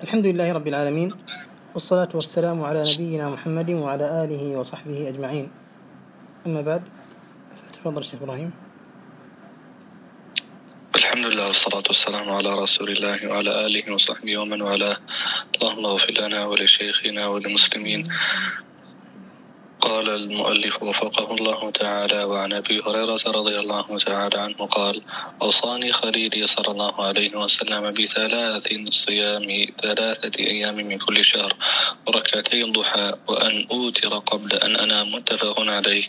الحمد لله رب العالمين، والصلاة والسلام على نبينا محمد وعلى آله وصحبه أجمعين. أما بعد، فتفضل الشيخ إبراهيم. الحمد لله والصلاة والسلام على رسول الله وعلى آله وصحبه ومن والاه. اللهم اغفر لنا ولشيخنا وللمسلمين. قال المؤلف وفقه الله تعالى: وعن أبي هريرة رضي الله تعالى عنه قال: أوصاني خليلي صلى الله عليه وسلم بثلاث: صيام 3 أيام من كل شهر، وركعتي الضحى، وأن أوتر قبل أن أنام. متفق عليه.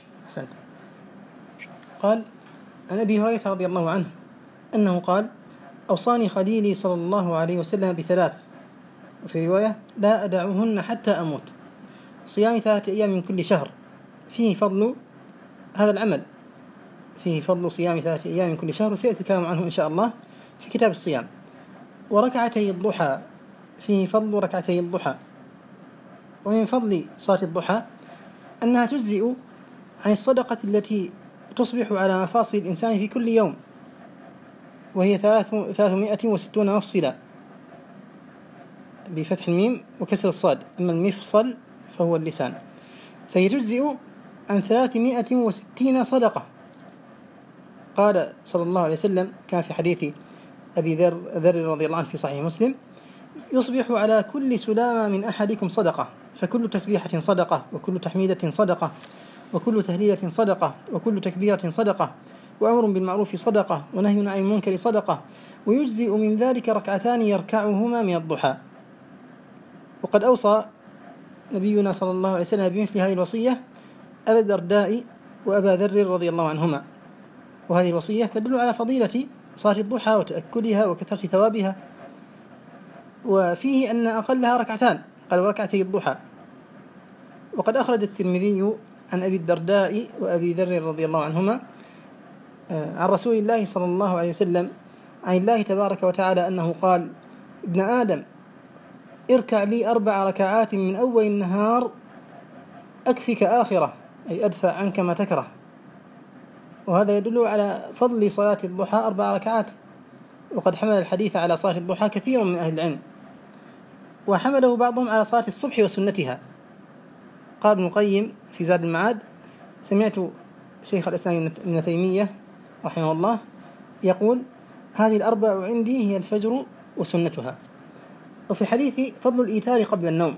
قال عن أبي هريرة رضي الله عنه أنه قال: أوصاني خليلي صلى الله عليه وسلم ب3، وفي رواية: لا أدعوهن حتى أموت. صيام 3 أيام من كل شهر، فيه فضل هذا العمل، فيه فضل صيام 3 أيام من كل شهر، وسيأتي الكلام عنه إن شاء الله في كتاب الصيام. وركعتي الضحى، فيه فضل ركعتي الضحى. ومن فضل صلاة الضحى أنها تجزئ عن الصدقة التي تصبح على مفاصل الإنسان في كل يوم، وهي 360 مفصلا بفتح الميم وكسر الصاد، أما المفصل فهو اللسان، فهي تجزئ عن 360 صدقة. قال صلى الله عليه وسلم، كان في حديث أبي ذر رضي الله عنه في صحيح مسلم: يصبح على كل سلامة من أحدكم صدقة، فكل تسبيحة صدقة، وكل تحميدة صدقة، وكل تهليلة صدقة، وكل تكبيرة صدقة، وأمر بالمعروف صدقة، ونهي عن المنكر صدقة، ويجزئ من ذلك 2 يركعهما من الضحى. وقد أوصى نبينا صلى الله عليه وسلم بمثل هذه الوصية أبا الدرداء وأبا ذر رضي الله عنهما، وهذه الوصية تدل على فضيلة صلاة الضحى وتأكدها وكثرة ثوابها. وفيه أن أقلها 2، قال: وركعتي الضحى. وقد أخرج الترمذي عن أبي الدرداء وأبي ذر رضي الله عنهما عن رسول الله صلى الله عليه وسلم عن الله تبارك وتعالى أنه قال: ابن آدم، اركع لي 4 ركعات من أول النهار أكفك آخرة، أي أدفع عنك ما تكره. وهذا يدل على فضل صلاة الضحى 4 ركعات. وقد حمل الحديث على صلاة الضحى كثير من أهل العلم، وحمله بعضهم على صلاة الصبح وسنتها. قال ابن القيم في زاد المعاد: سمعت شيخ الإسلام ابن تيمية رحمه الله يقول: هذه 4 عندي هي الفجر وسنتها. وفي الحديث فضل الإيتار قبل النوم،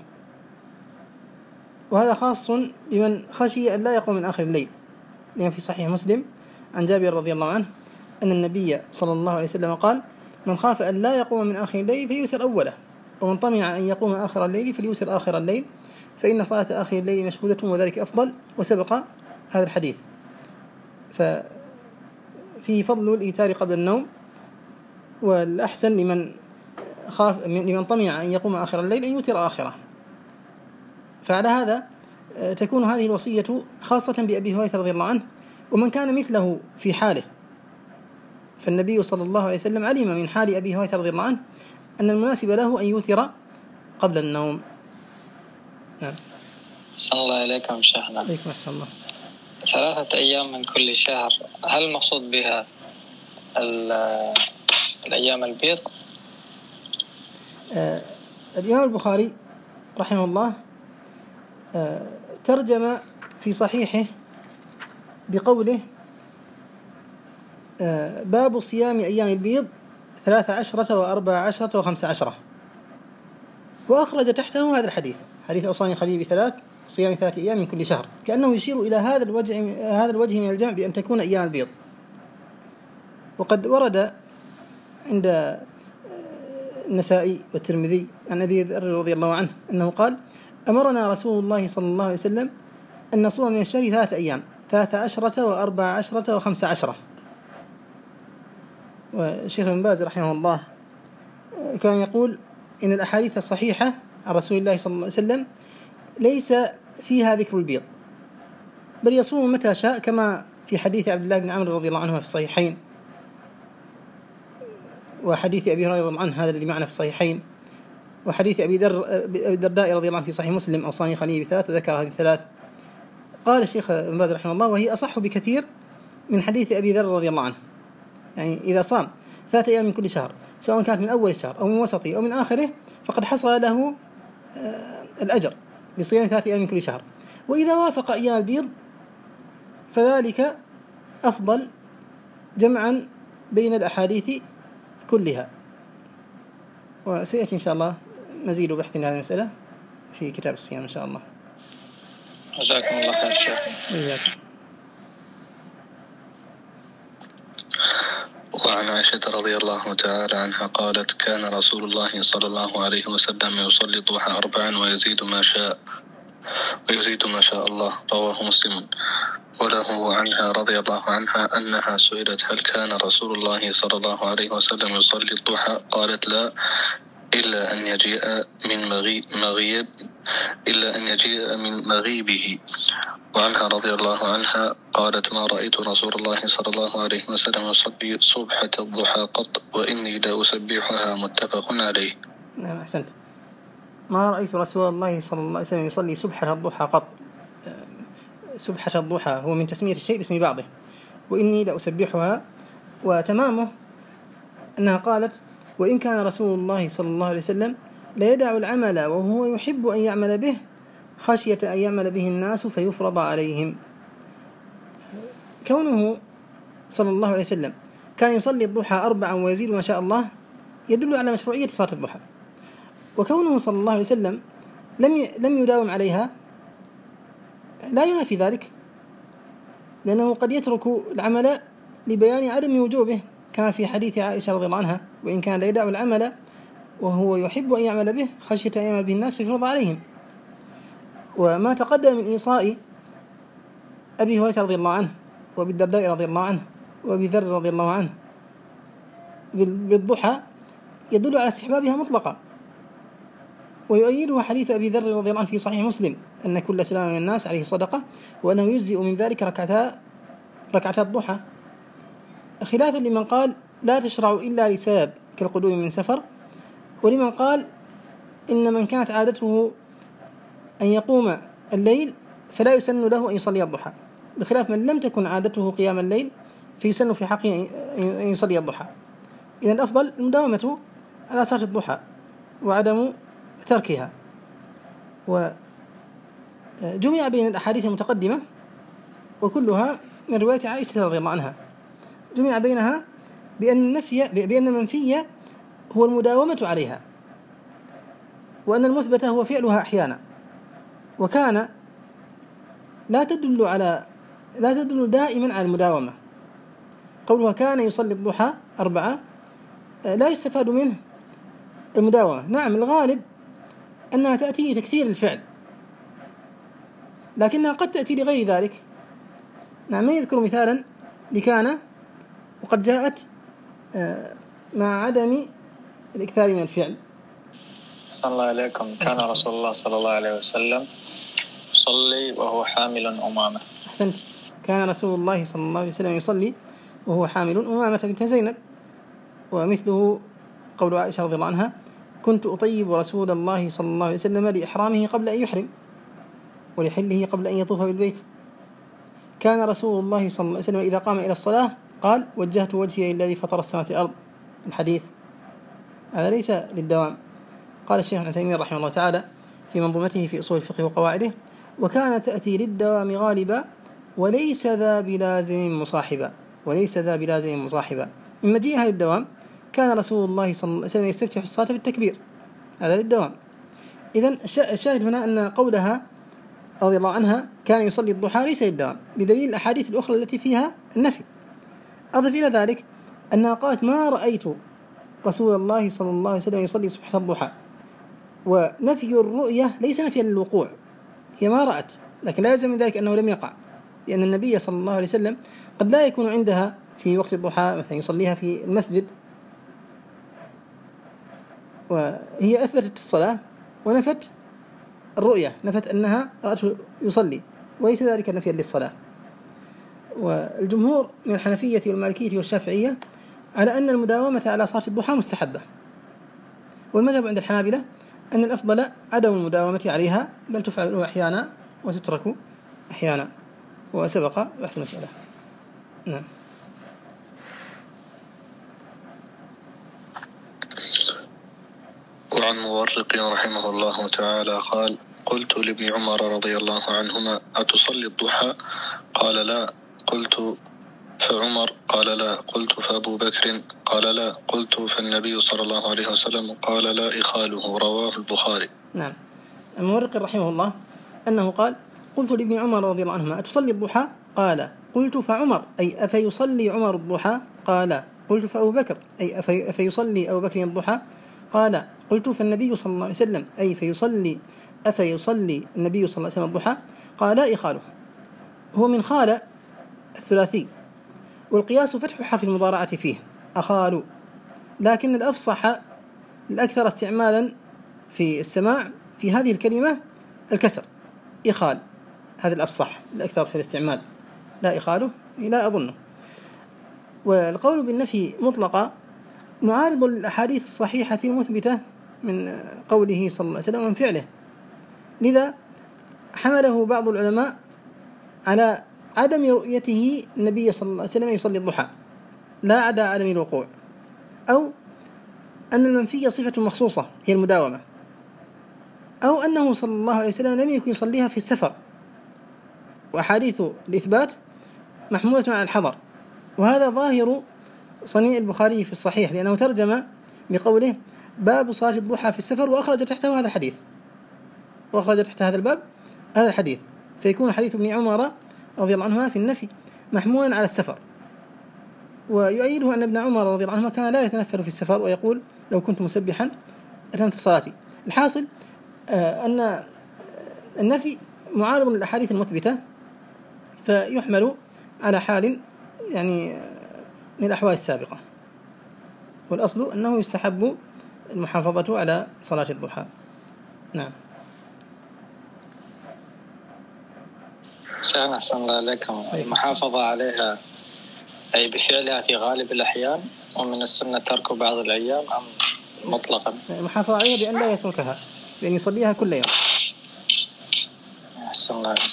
وهذا خاص بمن خشي أن لا يقوم من آخر الليل، لأن في صحيح مسلم عن جابر رضي الله عنه أن النبي صلى الله عليه وسلم قال: من خاف أن لا يقوم من آخر الليل فليوتر أوله، ومن طمع أن يقوم آخر الليل فليوتر آخر الليل، فإن صلاة آخر الليل مشهودة وذلك أفضل. وسبق هذا الحديث. ففيه فضل الإيتار قبل النوم، والأحسن لمن طمع أن يقوم آخر الليل أن يوتر آخره. فعلى هذا تكون هذه الوصية خاصة بأبي هريرة رضي الله عنه ومن كان مثله في حاله. فالنبي صلى الله عليه وسلم علم من حال أبي هريرة رضي الله عنه أن المناسب له أن يوتر قبل النوم. نعم. أحسن الله إليكم شيخنا. عليكم أحسن الله. 3 أيام من كل شهر، هل المقصود بها الأيام البيض؟ الإمام البخاري رحمه الله ترجم في صحيحه بقوله: باب صيام أيام البيض 13 و14 و15، وأخرج تحته هذا الحديث، حديث أوصاني خليلي ب3 صيام 3 أيام من كل شهر، كأنه يشير إلى هذا الوجه من الجمع بأن تكون أيام البيض. وقد ورد عند النسائي والترمذي عن أبي ذر رضي الله عنه أنه قال: أمرنا رسول الله صلى الله عليه وسلم أن نصوم من الشهر 3 أيام، 13 و14 و15. والشيخ ابن باز رحمه الله كان يقول إن الأحاديث الصحيحة عن رسول الله صلى الله عليه وسلم ليس فيها ذكر البيض، بل يصوم متى شاء، كما في حديث عبد الله بن عمرو رضي الله عنه في الصحيحين، وحديث أبي هريرة رضي الله عنه هذا الذي معنا في الصحيحين، وحديث أبي الدرداء رضي الله عنه في صحيح مسلم: أوصاني خليلي ب3، وذكر هذه ال3. قال الشيخ ابن باز رحمه الله: وهي أصح بكثير من حديث أبي ذر رضي الله عنه. يعني إذا صام 3 أيام من كل شهر، سواء كانت من أول الشهر أو من وسطه أو من آخره، فقد حصل له الأجر بصيام 3 أيام من كل شهر. وإذا وافق أيام البيض فذلك أفضل جمعا بين الأحاديث كلها. وسيأتي إن شاء الله مزيد بحث في هذه المسألة في كتاب الصيام إن شاء الله. جزاكم الله خير شيخ. وعن عائشة رضي الله تعالى عنها قالت: كان رسول الله صلى الله عليه وسلم يصلي الضحى 4 ويزيد ما شاء الله. رواه مسلم. وله عنها رضي الله عنها أنها سئلت: هل كان رسول الله صلى الله عليه وسلم يصلي الضحى؟ قالت: لا، إلا أن يجيء من مغيبه. وعنها رضي الله عنها قالت: ما رأيت رسول الله صلى الله عليه وسلم يصلي صبحة الضحى قط، وإني لا أسبحها. متفق عليه. نعم، أحسنت. ما رأيت رسول الله صلى الله عليه وسلم يصلي صبحة الضحى قط. سبحة الضحى هو من تسمية الشيء باسم بعضه، وإني لأسبحها. وتمامه أنها قالت: وإن كان رسول الله صلى الله عليه وسلم لا يدع العمل وهو يحب أن يعمل به خشية أن يعمل به الناس فيفرض عليهم. كونه صلى الله عليه وسلم كان يصلي الضحى 4 ويزيد ما شاء الله يدل على مشروعية صلاة الضحى. وكونه صلى الله عليه وسلم لم يداوم عليها لا ينافي ذلك، لأنه قد يترك العمل لبيان عدم وجوبه، كما في حديث عائشة رضي الله عنها: وإن كان لا يدع العمل وهو يحب أن يعمل به خشية أن يعمل به الناس فيفرض عليهم. وما تقدم من إيصاء أبي هريرة رضي الله عنه وأبي الدرداء رضي الله عنه وأبي ذر رضي الله عنه بالضحى يدل على استحبابها مطلقا. ويؤيده حديث أبي ذر رضي الله عنه في صحيح مسلم أن كل سلام من الناس عليه صدقة، وأنه يجزئ من ذلك ركعتا الضحى، خلافا لمن قال لا تشرع إلا لسبب كالقدوم من سفر، ولمن قال إن من كانت عادته أن يقوم الليل فلا يسن له أن يصلي الضحى، بخلاف من لم تكن عادته قيام الليل فيسن في حقه أن يصلي الضحى. إذن الأفضل المداومة على صلاة الضحى وعدم تركها. وجمع بين الأحاديث المتقدمة وكلها من رواية عائشة رضي الله عنها، جمع بينها بأن المنفي هو المداومة عليها، وأن المثبت هو فعلها أحيانا، وكان لا تدل دائما على المداومة. قولها كان يصلي الضحى 4 لا يستفاد منه المداومة. نعم، الغالب أنها تأتي لتكثير الفعل، لكنها قد تأتي لغير ذلك. نعم، من يذكر مثالا لكان وقد جاءت مع عدم الإكثار من الفعل؟ صلى الله عليكم. كان رسول الله صلى الله عليه وسلم يصلي وهو حامل أمامة. أحسنت. كان رسول الله صلى الله عليه وسلم يصلي وهو حامل أمامة بنت زينب. ومثله قول عائشة رضي الله عنها: كنت أطيب رسول الله صلى الله عليه وسلم لإحرامه قبل أن يحرم ولحله قبل أن يطوف بالبيت. كان رسول الله صلى الله عليه وسلم إذا قام إلى الصلاة قال: وجهت وجهي الذي فطر السماوات والأرض. الحديث هذا ليس للدوام. قال الشيخ ابن تيمية رحمه الله تعالى في منظومته في أصول الفقه وقواعده: وكان تأتي للدوام غالبا وليس ذا بلازم مصاحبا. من مجيئها للدوام كان رسول الله صلى الله عليه وسلم يستفتح الصلاة بالتكبير، هذا للدوام. إذن الشاهد هنا أن قولها رضي الله عنها كان يصلي الضحى ليس للدوام، بدليل الأحاديث الأخرى التي فيها النفي. أضف إلى ذلك أنها قالت: ما رأيت رسول الله صلى الله عليه وسلم يصلي صبح الضحى. ونفي الرؤية ليس نفيا للوقوع، هي ما رأت، لكن لا يلزم من ذلك أنه لم يقع، لأن النبي صلى الله عليه وسلم قد لا يكون عندها في وقت الضحى، مثلا يصليها في المسجد، وهي أثبتت الصلاة ونفت الرؤية، نفت أنها رأته يصلي، وليس ذلك نفيا للصلاة. والجمهور من الحنفية والمالكية والشافعية على أن المداومة على صلاة الضحى مستحبة، والمذهب عند الحنابلة أن الأفضل عدم المداومة عليها، بل تفعل أحيانا وتترك أحيانا، وسبق بحث المسألة. نعم. وعن مورق رحمه الله تعالى قال: قلت لابن عمر رضي الله عنهما: أتصلي الضحى؟ قال: لا. قلت: فعمر؟ قال: لا. قلت: فأبو بكر؟ قال: لا. قلت: فالنبي صلى الله عليه وسلم؟ قال: لا إخاله. رواه البخاري. نعم. المورق رحمه الله أنه قال: قلت لابن عمر رضي الله عنهما: أتصلي الضحى؟ قال: قلت: فعمر؟ أي أفيصلي عمر الضحى؟ قال: قلت: فأبو بكر؟ أي أفيصلي أبو بكر الضحى؟ قال: قلت: فالنبي صلى الله عليه وسلم؟ أي أفيصلي النبي صلى الله عليه وسلم الضحى؟ قال: لا إخاله. هو من خال الثلاثي، والقياس فتحها في المضارعة فيه أخال، لكن الأفصح الأكثر استعمالا في السماع في هذه الكلمة الكسر، إخال، هذا الأفصح الأكثر في الاستعمال. لا إخاله لا أظنه. والقول بالنفي مطلقا معارض للأحاديث الصحيحة المثبتة من قوله صلى الله عليه وسلم ومن فعله، لذا حمله بعض العلماء على عدم رؤيته النبي صلى الله عليه وسلم يصلي الضحى، لا على عدم الوقوع، أو أن المنفية صفة مخصوصة هي المداومة، أو أنه صلى الله عليه وسلم لم يكن يصليها في السفر، وأحاديث الإثبات محمولة على الحضر. وهذا ظاهر صنيع البخاري في الصحيح، لأنه ترجم بقوله: باب صلاة الضحى في السفر، وأخرج تحته هذا الحديث، وأخرج تحت هذا الباب هذا الحديث، فيكون حديث ابن عمر رضي الله عنهما في النفي محمولا على السفر. ويؤيده أن ابن عمر رضي الله عنهما كان لا يتنفل في السفر، ويقول: لو كنت مسبحا أتممت صلاتي. الحاصل أن النفي معارض للأحاديث المثبتة، فيحمل على حال يعني من الأحوال السابقة، والأصل أنه يستحب المحافظة على صلاة الضحى. نعم. شيخنا أحسن الله عليكم، المحافظة عليها أي بفعلها في غالب الأحيان، ومن السنة ترك بعض الأيام، أم مطلقا؟ المحافظة عليها بأن لا يتركها، بأن يصليها كل يوم. أحسن الله عليكم.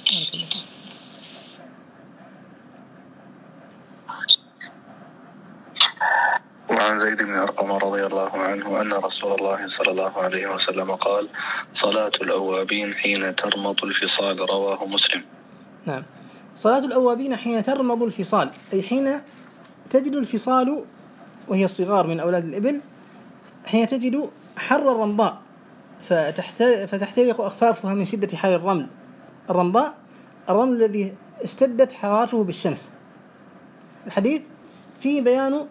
وعن زيد بن أرقم رضي الله عنه أن رسول الله صلى الله عليه وسلم قال: صلاة الأوابين حين ترمض الفصال. رواه مسلم. نعم. صلاة الأوابين حين ترمض الفصال، أي حين تجد الفصال، وهي الصغار من أولاد الإبل، حين تجد حر الرمضاء فتحترق أخفافها من شدة حر الرمل. الرمضاء الرمل الذي اشتدت حرارته بالشمس. الحديث فيه بيان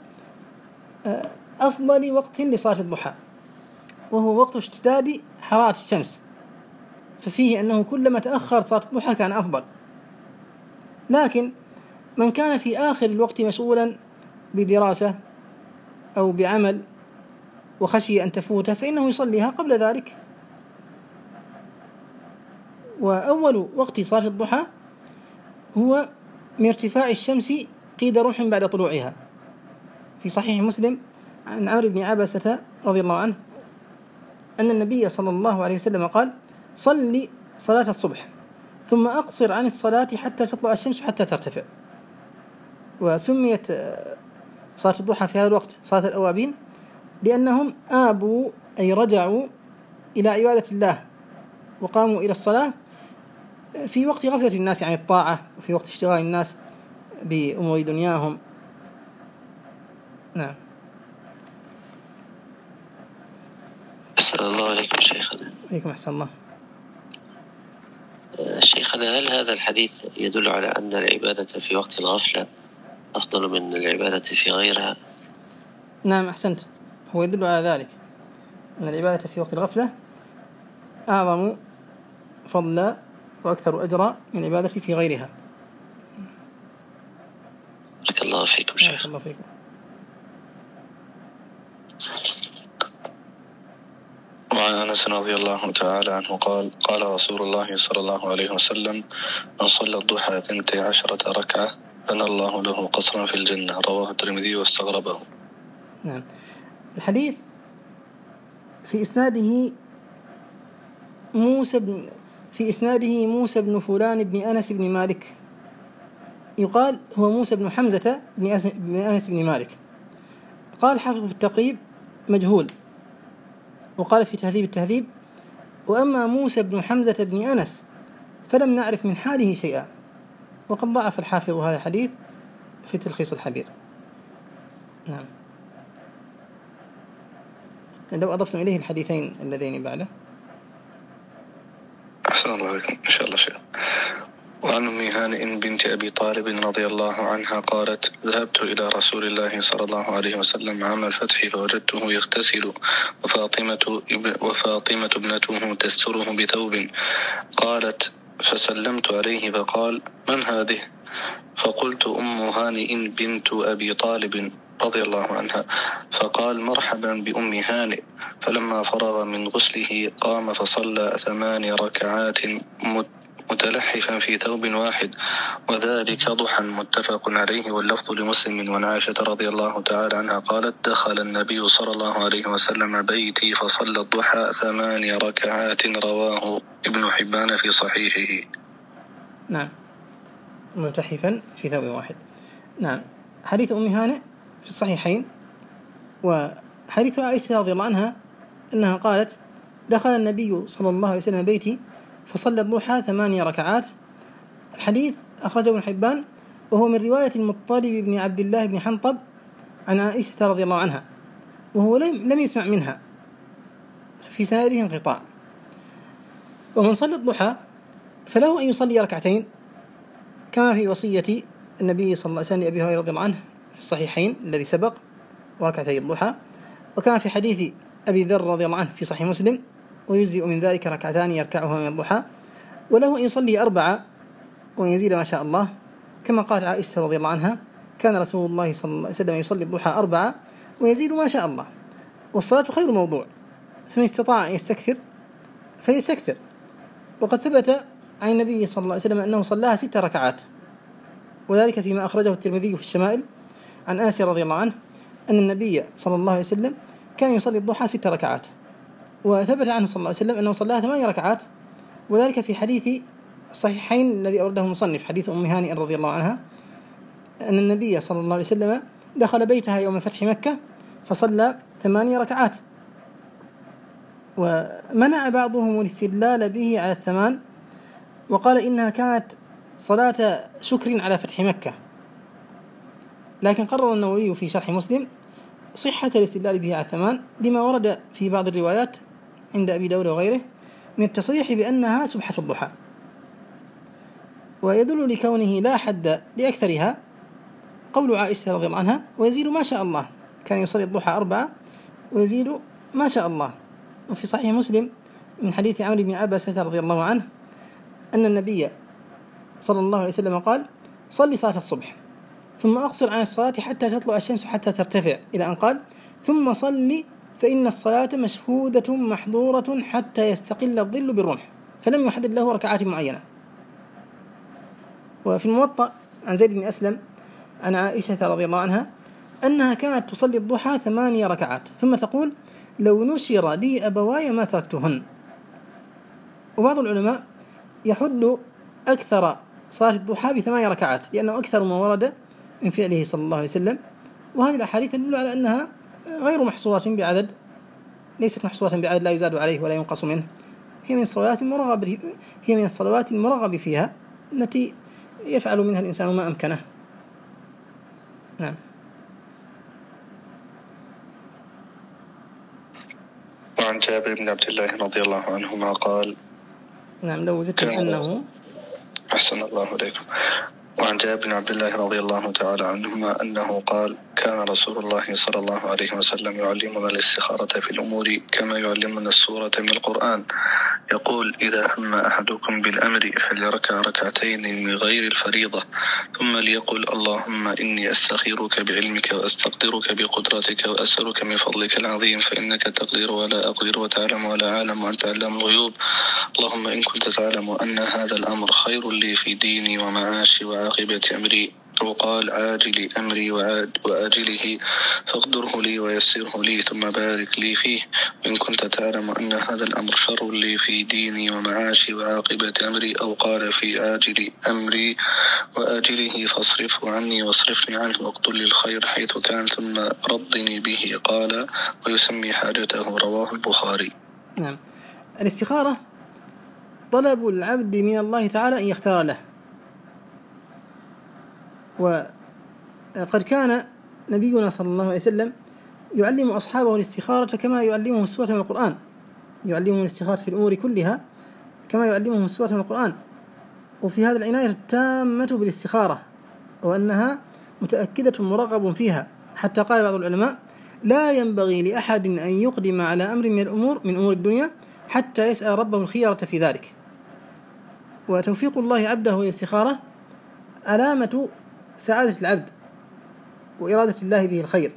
أفضل وقت لصلاة الضحى، وهو وقت اشتداد حرارة الشمس، ففيه أنه كلما تأخر صلاة الضحى كان أفضل. لكن من كان في آخر الوقت مشغولا بدراسة أو بعمل وخشي أن تفوته فإنه يصليها قبل ذلك. وأول وقت صلاة الضحى هو من ارتفاع الشمس قيد رمح بعد طلوعها، في صحيح مسلم عن عمرو بن عبسة رضي الله عنه أن النبي صلى الله عليه وسلم قال: صلي صلاة الصبح ثم أقصر عن الصلاة حتى تطلع الشمس حتى ترتفع. وسميت صلاة الضحى في هذا الوقت صلاة الأوابين لأنهم آبوا، أي رجعوا إلى عبادة الله وقاموا إلى الصلاة في وقت غفلة الناس عن الطاعة، وفي وقت اشتغال الناس بأمور دنياهم. نعم. أسأل الله عليكم شيخنا. عليكم أحسن الله. شيخنا، هل هذا الحديث يدل على أن العبادة في وقت الغفلة أفضل من العبادة في غيرها؟ نعم أحسنت، هو يدل على ذلك، أن العبادة في وقت الغفلة أعظم فضلا وأكثر أجرا من العبادة في غيرها. بارك الله فيكم شيخ. بارك الله فيكم. وعن أنس رضي الله تعالى عنه قال: قال رسول الله صلى الله عليه وسلم: من صلى الضحى 12 ركعة بنى الله له قصرا في الجنة. رواه الترمذي واستغربه. نعم. الحديث في إسناده موسى بن فلان بن أنس بن مالك، يقال هو موسى بن حمزة بن أنس بن مالك. قال حافظ في التقريب: مجهول. وقال في تهذيب التهذيب: وأما موسى بن حمزة بن أنس فلم نعرف من حاله شيئا. وقد ضعف الحافظ هذا الحديث في تلخيص الحبير. نعم. لو أضفتم إليه الحديثين اللذين بعده. أحسن الله عليكم إن شاء الله شيء. وعن أم هانئ بنت أبي طالب رضي الله عنها قالت: ذهبت إلى رسول الله صلى الله عليه وسلم عام الفتح فوجدته يغتسل وفاطمة ابنته تستره بثوب. قالت: فسلمت عليه فقال: من هذه؟ فقلت: أم هانئ بنت أبي طالب رضي الله عنها. فقال: مرحبا بأم هانئ. فلما فرغ من غسله قام فصلى 8 ركعات متلحفا في ثوب واحد، وذلك ضحى، متفق عليه. واللفظ لمسلم. وعن عائشة رضي الله تعالى عنها قالت: دخل النبي صلى الله عليه وسلم بيتي فصلى الضحى 8 ركعات، رواه ابن حبان في صحيحه. نعم، متلحفا في ثوب واحد. نعم. حديث أم هانئ في الصحيحين. وحديث عائشة رضي الله عنها أنها قالت: دخل النبي صلى الله عليه وسلم بيتي فصلى الضحى 8 ركعات. الحديث أخرجه ابن حبان، وهو من رواية المطلب بن عبد الله بن حنطب عن عائشة رضي الله عنها، وهو لم يسمع منها، في سنده انقطاع. ومن صلى الضحى فله أن يصلي ركعتين كما في وصية النبي صلى الله عليه وسلم لأبي هريرة رضي الله عنه في الصحيحين الذي سبق، وركعتي الضحى. وكان في حديث أبي ذر رضي الله عنه في صحيح مسلم: ويجزئ من ذلك ركعتان يركعها من الضحى. وله أن يصلي 4 وأن يزيد ما شاء الله، كما قالت عائشة رضي الله عنها: كان رسول الله صلى الله عليه وسلم يصلي الضحى 4 ويزيد ما شاء الله. والصلاة خير موضوع، فمن استطاع أن يستكثر فليستكثر. وقد ثبت عن النبي صلى الله عليه وسلم أنه صلاها 6 ركعات، وذلك فيما أخرجه الترمذي في الشمائل عن آسيا رضي الله عنه أن النبي صلى الله عليه وسلم كان يصلي الضحى 6 ركعات. وثبت عنه صلى الله عليه وسلم أنه صلاها 8 ركعات، وذلك في حديث الصحيحين الذي أورده المصنف، حديث أم هانئ رضي الله عنها، أن النبي صلى الله عليه وسلم دخل بيتها يوم فتح مكة فصلى 8 ركعات. ومنع بعضهم الاستدلال به على 8، وقال إنها كانت صلاة شكر على فتح مكة. لكن قرر النووي في شرح مسلم صحة الاستدلال به على 8 لما ورد في بعض الروايات عند أبي داود وغيره من التصريح بأنها سبحة الضحى. ويدل لكونه لا حد لأكثرها قول عائشة رضي الله عنها: ويزيد ما شاء الله. كان يصلي الضحى 4 ويزيد ما شاء الله. وفي صحيح مسلم من حديث عمرو بن عباسة رضي الله عنه أن النبي صلى الله عليه وسلم قال: صلي صلاة الصبح ثم أقصر عن الصلاة حتى تطلع الشمس حتى ترتفع، إلى أن قال: ثم صلي فإن الصلاة مشهودة محظورة حتى يستقل الظل بالرمح. فلم يحدد له ركعات معينة. وفي الموطأ عن زيد بن أسلم عن عائشة رضي الله عنها أنها كانت تصلي الضحى 8 ركعات ثم تقول: لو نشر لي أبواي ما تركتهن. وبعض العلماء يحد أكثر صلاة الضحى ب8 ركعات لأنه أكثر ما ورد من فعله صلى الله عليه وسلم. وهذه الأحاديث تدل على أنها غير محصورة بعدد، ليست محصورة بعدد لا يزاد عليه ولا ينقص منه. هي من الصلوات المرغب فيها التي يفعل منها الإنسان ما أمكنه. نعم. وعن جابر بن عبد الله رضي الله عنهما قال: نعم، لو زدت أنه أحسن الله عليكم. وعن جابر بن عبد الله رضي الله تعالى عنهما أنه قال: كان رسول الله صلى الله عليه وسلم يعلمنا الاستخارة في الأمور كما يعلمنا السورة من القرآن. يقول: إذا هم أحدكم بالأمر فليركع ركعتين من غير الفريضة، ثم ليقل: اللهم إني أستخيرك بعلمك وأستقدرك بقدرتك وأسألك من فضلك العظيم، فإنك تقدر ولا أقدر وتعلم ولا أعلم وأنت علام الغيوب. اللهم إن كنت تعلم أن هذا الأمر خير لي في ديني ومعاشي وعاقبة أمري، وقال: عاجل أمري وآجله، فاقدره لي ويسره لي ثم بارك لي فيه، وإن كنت تعلم أن هذا الأمر شر لي في ديني ومعاشي وعاقبة أمري، أو قال في عاجل أمري وآجله، فاصرفه عني واصرفني عنه، واقدر لي الخير حيث كان ثم رضني به. قال ويسمي حاجته. رواه البخاري. نعم. الاستخارة طلب العبد من الله تعالى أن يختار له، وقد كان نبينا صلى الله عليه وسلم يعلم أصحابه الاستخارة كما يعلمهم السورة من القرآن، يعلمهم الاستخارة في الأمور كلها كما يعلمهم السورة من القرآن، وفي هذا العناية التامة بالاستخارة، وأنها متأكدة مرغب فيها، حتى قال بعض العلماء لا ينبغي لأحد أن يقدم على أمر من أمور الدنيا حتى يسأل ربه الخيرة في ذلك. وتوفيق الله عبده والاستخارة علامة سعادة العبد وإرادة الله به الخير.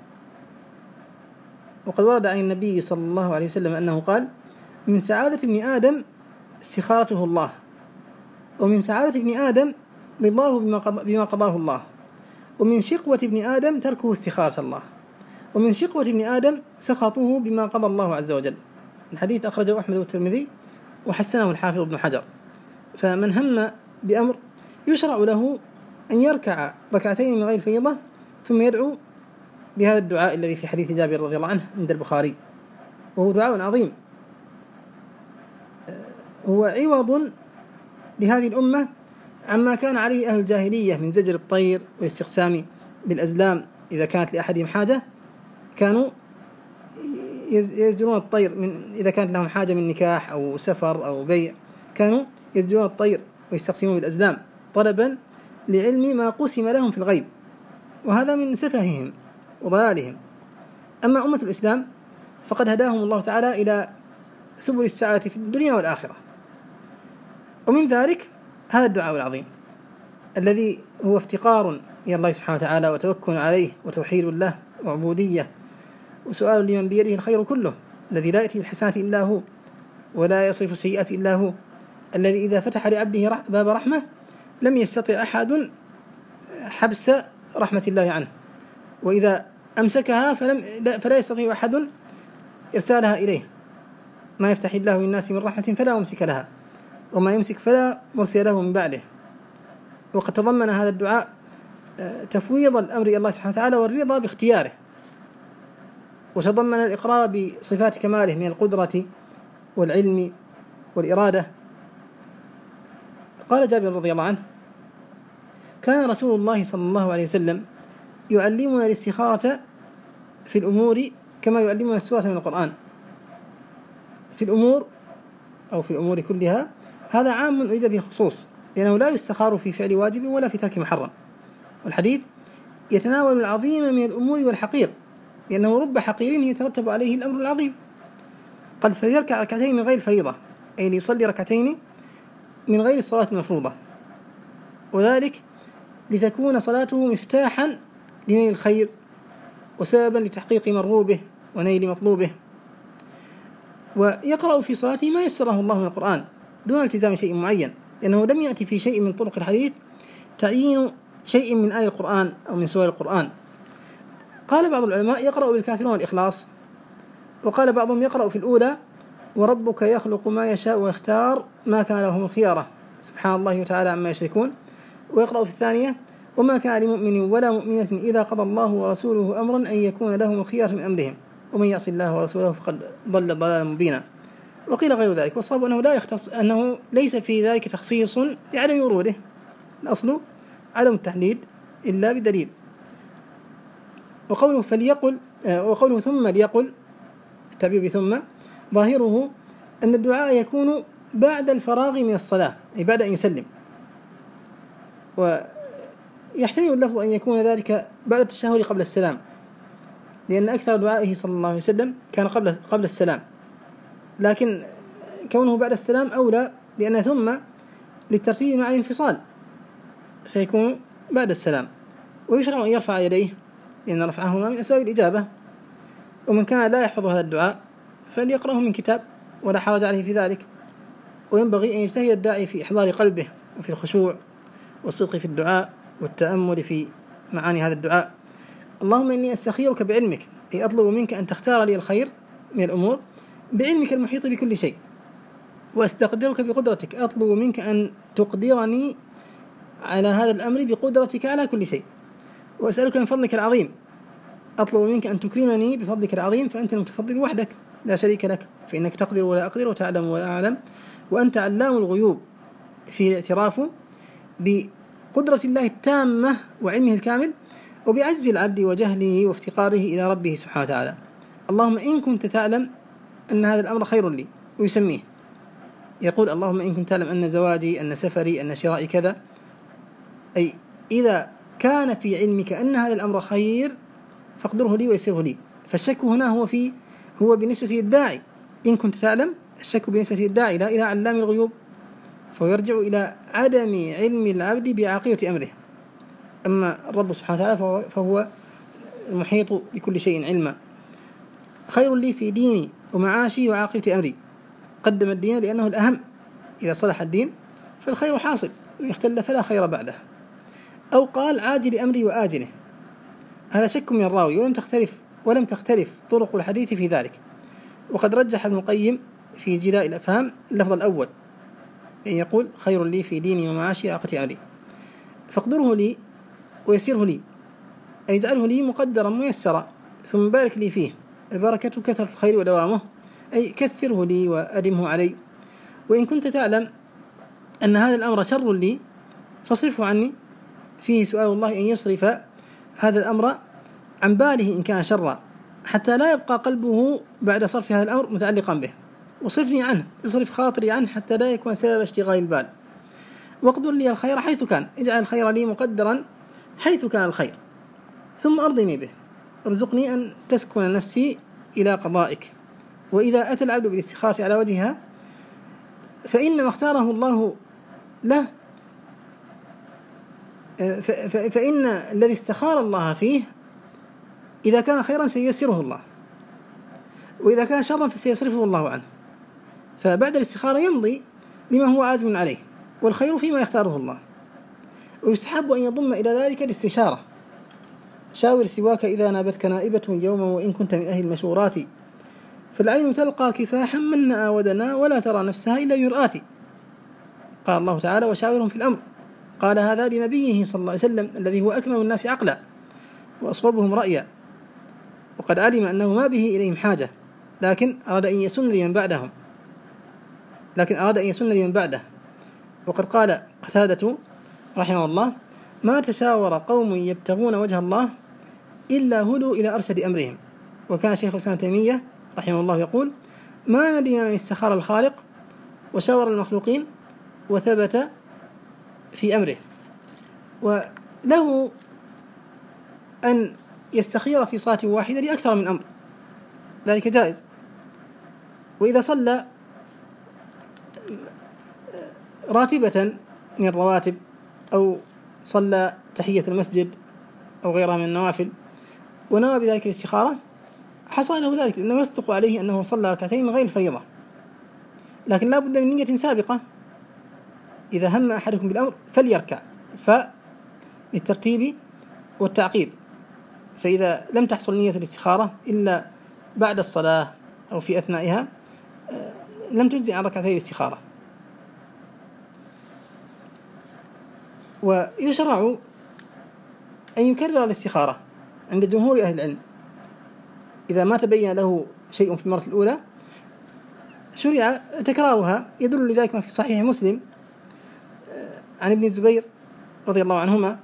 وقد ورد عن النبي صلى الله عليه وسلم أنه قال من سعادة ابن آدم استخارته الله، ومن سعادة ابن آدم رضاه بما قضاه الله، ومن شقوة ابن آدم تركه استخارة الله، ومن شقوة ابن آدم سخطه بما قضى الله عز وجل. الحديث أخرجه أحمد والترمذي وحسنه الحافظ ابن حجر. فمن هم بأمر يشرع له أن يركع ركعتين من غير فريضة ثم يدعو بهذا الدعاء الذي في حديث جابر رضي الله عنه عند البخاري، وهو دعاء عظيم، هو عوض لهذه الأمة عما كان عليه أهل الجاهلية من زجر الطير والاستقسام بالأزلام. إذا كانت لأحدهم حاجة كانوا يزجرون الطير، إذا كانت لهم حاجة من نكاح أو سفر أو بيع كانوا يزجرون الطير ويستقسمون بالأزلام طلبا لعلم ما قسم لهم في الغيب، وهذا من سفههم وضلالهم. أما أمة الإسلام فقد هداهم الله تعالى إلى سبل السعادة في الدنيا والآخرة، ومن ذلك هذا الدعاء العظيم الذي هو افتقار إلى الله سبحانه وتعالى وتوكل عليه وتوحيد له وعبودية وسؤال لمن بيده الخير كله، الذي لا يأتي بالحسنات إلا هو ولا يصرف السيئات إلا هو، الذي إذا فتح لعبده باب رحمة لم يستطع أحد حبس رحمة الله عنه، وإذا أمسكها فلا يستطيع أحد إرسالها إليه. ما يفتح الله للناس من رحمة فلا ممسك لها، وما يمسك فلا مرسل له من بعده. وقد تضمن هذا الدعاء تفويض الأمر إلى الله سبحانه وتعالى والرضا باختياره، وتضمن الإقرار بصفات كماله من القدرة والعلم والإرادة. قال جابر رضي الله عنه كان رسول الله صلى الله عليه وسلم يعلمنا الاستخارة في الأمور كما يعلمنا السورة من القرآن. في الأمور أو في الأمور كلها هذا عام أريد به الخصوص، لأنه لا يستخار في فعل واجب ولا في ترك محرم. والحديث يتناول العظيم من الأمور والحقير، لأنه رب حقير يترتب عليه الأمر العظيم. قال فليركع ركعتين من غير فريضة، أي ليصلي ركعتين من غير الصلاة المفروضة، وذلك لتكون صلاته مفتاحا لنيل الخير وسببا لتحقيق مرغوبه ونيل مطلوبه. ويقرأ في صلاته ما يسره الله من القرآن دون التزام شيء معين، لأنه لم يأتي في شيء من طرق الحديث تعيين شيء من آية القرآن أو من سور القرآن. قال بعض العلماء يقرأ بالكافرون والإخلاص، وقال بعضهم يقرأ في الأولى وربك يخلق ما يشاء ويختار ما كان لهم الخيارة سبحان الله وتعالى عما يشركون، ويقرأ في الثانية وما كان لمؤمن ولا مؤمنة إذا قضى الله ورسوله أمرا أن يكون لهم الخيار من أمرهم ومن يعص الله ورسوله فقد ضل ضلالا مبينا. وقيل غير ذلك، والصواب أنه ليس في ذلك تخصيص لعدم وروده، الأصل عدم التحديد إلا بدليل. وقوله ثم ليقل، التعبير بثم ظاهره أن الدعاء يكون بعد الفراغ من الصلاة، أي بعد أن يسلم، ويحتمل له أن يكون ذلك بعد التشهد قبل السلام، لأن أكثر دعائه صلى الله عليه وسلم كان قبل السلام، لكن كونه بعد السلام أولى، لأن ثم للترتيب مع الانفصال فيكون بعد السلام. ويشرع أن يرفع يديه، لأن رفعهما من أسباب الإجابة. ومن كان لا يحفظ هذا الدعاء فليقرأه من كتاب ولا حرج عليه في ذلك. وينبغي أن يجتهد الداعي في إحضار قلبه وفي الخشوع والصدق في الدعاء والتأمل في معاني هذا الدعاء. اللهم إني أستخيرك بعلمك، أي أطلب منك أن تختار لي الخير من الأمور بعلمك المحيط بكل شيء. وأستقدرك بقدرتك، أطلب منك أن تقدرني على هذا الأمر بقدرتك على كل شيء. وأسألك من فضلك العظيم، أطلب منك أن تكرمني بفضلك العظيم، فأنت المتفضل وحدك لا شريك لك، فإنك تقدر ولا أقدر وتعلم ولا أعلم، وأنت علام الغيوب. في الاعتراف بقدرة الله التامة وعلمه الكامل، وبعجز العبد وجهله وافتقاره إلى ربه سبحانه وتعالى. اللهم إن كنت تعلم أن هذا الأمر خير لي، ويسميه يقول اللهم إن كنت تعلم أن زواجي، أن سفري، أن شرائي كذا، أي إذا كان في علمك أن هذا الأمر خير فاقدره لي ويسره لي. فالشك هنا هو بالنسبة للداعي، إن كنت تعلم، الشك بالنسبة للداعي لا إلى علام الغيوب، فيرجع إلى عدم علم العبد بعاقبة أمره. أما الرب سبحانه وتعالى فهو المحيط بكل شيء علما. خير لي في ديني ومعاشي وعاقبة أمري، قدم الدين لأنه الأهم، إذا صلح الدين فالخير حاصل، وإن اختل فلا خير بعده. أو قال عاجل أمري وآجله، هذا شك من الراوي، ولم تختلف طرق الحديث في ذلك. وقد رجح ابن القيم في جلاء الأفهام اللفظ الأول، أن يقول خير لي في ديني ومعاشي وعاقبة أمري، فاقدره لي ويسره لي، أي اجعله لي مقدرا ميسرا، ثم بارك لي فيه. البركة كثرة الخير ودوامه، أي كثره لي وأدمه علي. وإن كنت تعلم أن هذا الأمر شر لي فاصرفه عني، فيه سؤال الله أن يصرف هذا الأمر عن باله إن كان شرا، حتى لا يبقى قلبه بعد صرف هذا الأمر متعلقا به. وصرفني عنه، اصرف خاطري عنه حتى لا يكون سبب اشتغال البال. واقدر لي الخير حيث كان، اجعل الخير لي مقدرا حيث كان الخير، ثم أرضني به، ارزقني أن تسكن نفسي إلى قضائك. وإذا أتى العبد بالاستخارة على وجهها فإن ما اختاره الله له، فإن الذي استخار الله فيه إذا كان خيرا سييسره الله، وإذا كان شرا فسيصرفه الله عنه. فبعد الاستخارة يمضي لما هو عازم عليه، والخير فيما يختاره الله. ويستحب أن يضم إلى ذلك الاستشارة، شاور سواك إذا نابتك نائبة يوما وإن كنت من أهل المشورات، فالعين تلقى كفاحا من نأى ودنا ولا ترى نفسها إلا يرآتي. قال الله تعالى وشاورهم في الأمر، قال هذا لنبيه صلى الله عليه وسلم الذي هو أكمل الناس عقلا وأصوبهم رأيا، وقد علم أنه ما به إليهم حاجة، لكن أراد أن يسن لمن بعده. وقد قال قتادة رحمه الله ما تشاور قوم يبتغون وجه الله إلا هدوا إلى أرشد أمرهم. وكان شيخ الإسلام تيمية رحمه الله يقول ما ندم من استخار الخالق وشاور المخلوقين وثبت في أمره. وله أن يستخير في صلاة واحدة لأكثر من أمر، ذلك جائز. وإذا صلى راتبة من الرواتب أو صلى تحية المسجد أو غيرها من النوافل ونوى بذلك الاستخارة حصل له ذلك، لأنه يصدق عليه أنه صلى ركعتين من غير الفريضة، لكن لا بد من نية سابقة. إذا هم أحدكم بالأمر فليركع، فللترتيب والتعقيب. فإذا لم تحصل نية الاستخارة إلا بعد الصلاة أو في أثنائها لم تجزئ عن ركعتي الاستخارة. ويشرع أن يكرر الاستخارة عند جمهور أهل العلم، إذا ما تبين له شيء في المرة الأولى شرع تكرارها. يدل لذلك ما في صحيح مسلم عن ابن الزبير رضي الله عنهما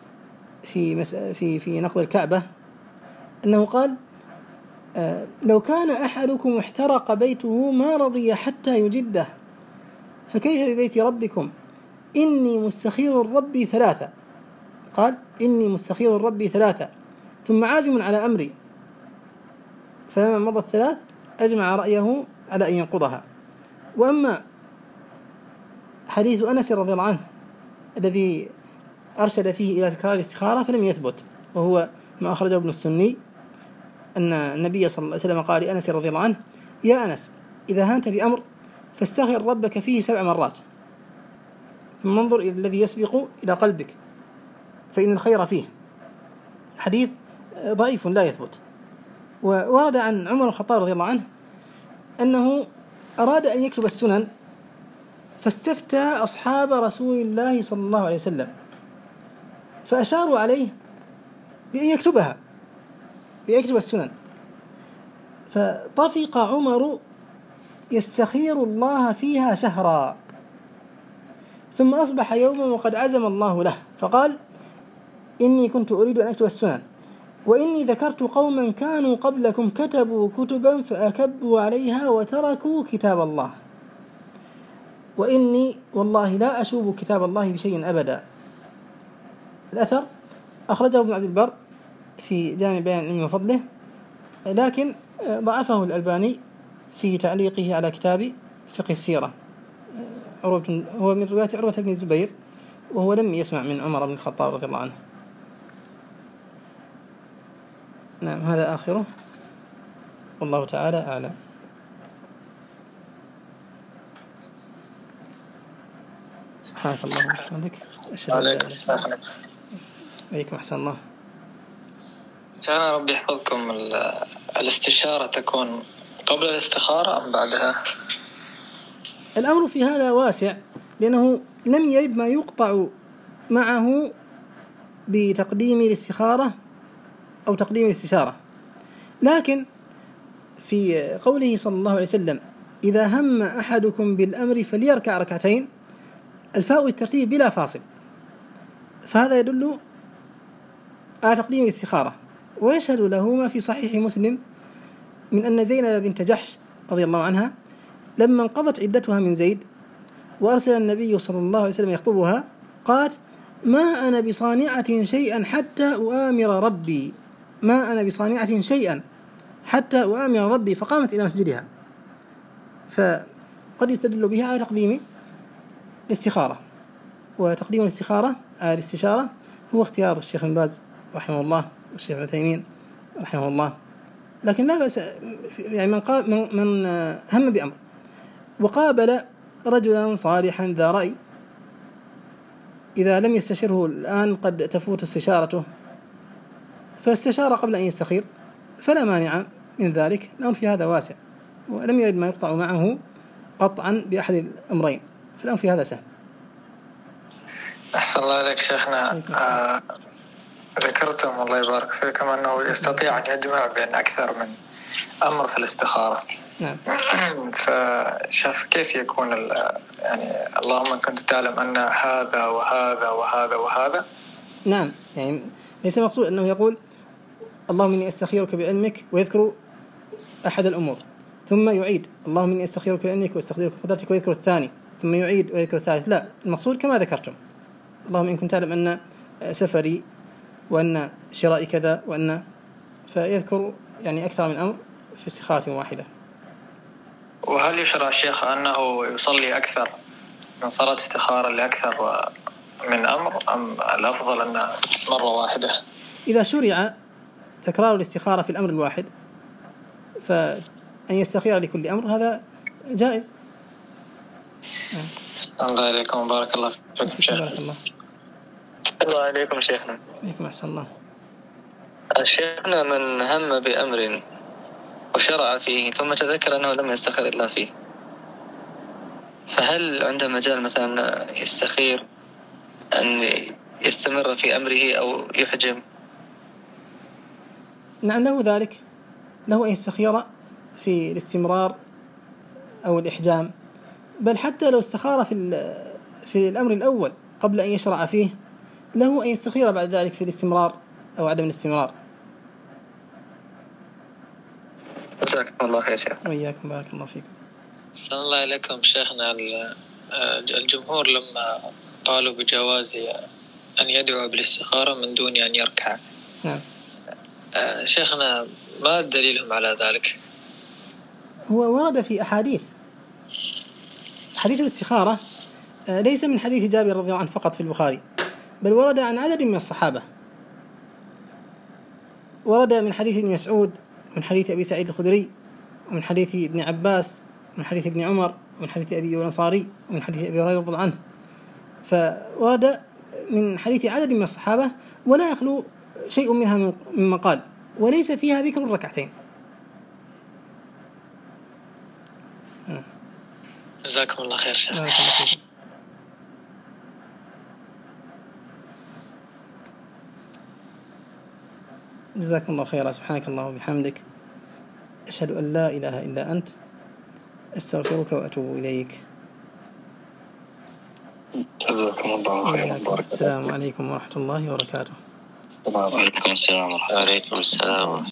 في نقض الكعبة أنه قال لو كان أحدكم احترق بيته ما رضي حتى يجده، فكيف ببيت ربكم؟ إني مستخير ربي ثلاثة، قال إني مستخير ربي ثلاثة ثم عازم على أمري، فلما مضى الثلاث أجمع رأيه على أن ينقضها. وأما حديث أنس رضي الله عنه الذي أرشد فيه إلى تكرار الاستخارة فلم يثبت، وهو ما أخرجه ابن السني أن النبي صلى الله عليه وسلم قال لأنس رضي الله عنه يا أنس إذا هانت بأمر فاستخر ربك فيه 7 مرات ثم انظر إلى الذي يسبق إلى قلبك فإن الخير فيه. حديث ضعيف لا يثبت. وورد عن عمر الخطاب رضي الله عنه أنه أراد أن يكتب السنن فاستفتى أصحاب رسول الله صلى الله عليه وسلم فأشاروا عليه بأن يكتبها، بأن يكتب السنن، فطفق عمر يستخير الله فيها شهرا، ثم أصبح يوما وقد عزم الله له فقال: إني كنت أريد أن أكتب السنن، وإني ذكرت قوما كانوا قبلكم كتبوا كتبا فأكبوا عليها وتركوا كتاب الله، وإني والله لا أشوب كتاب الله بشيء أبدا. الأثر أخرجه ابن عبد البر في جامع بيان العلم وفضله، لكن ضعفه الألباني في تعليقه على كتاب فقه السيرة. هو من رواية عروة بن الزبير، وهو لم يسمع من عمر بن الخطاب رضي الله عنه. نعم، هذا آخره، والله تعالى أعلم. سبحانك اللهم وبحمدك، أشهد أن لا إله إلا أنت. عليكم أحسن الله. شيخنا ربي يحفظكم، الاستشارة تكون قبل الاستخارة أم بعدها؟ الأمر في هذا واسع، لأنه لم يرد ما يقطع معه بتقديم الاستخارة أو تقديم الاستشارة، لكن في قوله صلى الله عليه وسلم: إذا هم أحدكم بالأمر فليركع ركعتين، الفاء بالترتيب بلا فاصل، فهذا يدل على تقديم الاستخارة. ويشهد له ما في صحيح مسلم من أن زينب بنت جحش رضي الله عنها لما انقضت عدتها من زيد وأرسل النبي صلى الله عليه وسلم يخطبها قالت: ما أنا بصانعة شيئا حتى أؤامر ربي، ما أنا بصانعة شيئا حتى أؤامر ربي، فقامت إلى مسجدها. فقد يستدل بها على تقديم الاستخارة، وتقديم الاستخارة على الاستشارة هو اختيار الشيخ بن باز رحمه الله والشيخ ابن عثيمين رحمه الله. لكن لا بأس يعني من هم بأمر وقابل رجلا صالحا ذا رأي، إذا لم يستشره الآن قد تفوت استشارته، فاستشار قبل أن يستخير فلا مانع من ذلك. الأمر في هذا واسع، ولم يرد ما يقطع معه قطعا بأحد الأمرين، فالأمر في هذا سهل. أحسن الله عليك شيخنا. ذكرتم الله يبارك فيكم أنه يستطيع أن يجمع بين أكثر من أمر في الاستخارة. نعم. فشاف كيف يكون يعني اللهم إن كنت تعلم أن هذا وهذا وهذا وهذا. نعم، يعني ليس المقصود أنه يقول اللهم إني أستخيرك بعلمك ويذكر أحد الأمور، ثم يعيد اللهم إني أستخيرك بعلمك واستخدرك بقدرتك ويذكر الثاني، ثم يعيد ويذكر الثالث. لا، المقصود كما ذكرتم: اللهم إن كنت تعلم أن سفري وأن شرائي كذا وأن، فيذكر يعني أكثر من أمر في استخارة واحدة. وهل يشرع الشيخ أنه يصلي أكثر من صلاة استخارة لأكثر من أمر، أم الأفضل أن مرة واحدة؟ إذا شرع تكرار الاستخارة في الأمر الواحد فأن يستخير لكل أمر هذا جائز. الله عليكم، بارك الله فيكم شيخ. بارك الله. الله عليكم شيخنا. عليكم أحسن الله. شيخنا من هم بأمر وشرع فيه ثم تذكر أنه لم يستخير إلا فيه، فهل عنده مجال مثلا يستخير أن يستمر في أمره أو يحجم؟ نعم، له ذلك، له أن يستخير في الاستمرار أو الإحجام، بل حتى لو استخار في الأمر الأول قبل أن يشرع فيه له أن يستخير بعد ذلك في الاستمرار أو عدم الاستمرار. جزاكم الله خير شيخ. وإياكم، بارك الله فيكم. السلام الله عليكم شيخنا. الجمهور لما قالوا بجواز أن يدعو بالاستخارة من دون أن يركع، نعم، شيخنا ما دليلهم على ذلك؟ هو ورد في حديث الاستخارة ليس من حديث جابر رضي الله عنه فقط في البخاري، بل ورد عن عدد من الصحابة. ورد من حديث ابن مسعود، من حديث أبي سعيد الخدري، ومن حديث ابن عباس، ومن حديث ابن عمر، ومن حديث أبي الأنصاري، ومن حديث أبي هريرة رضي الله عنه. فورد من حديث عدد من الصحابة، ولا يخلو شيء منها مما قال، وليس فيها ذكر الركعتين. جزاكم الله خير شيخ. جزاكم الله خيرا. سبحانك اللهم وبحمدك، أشهد أن لا إله إلا أنت، أستغفرك وأتوب إليك. جزاكم الله خيرا. السلام عليكم ورحمة الله وبركاته. وعليكم السلام ورحمة الله.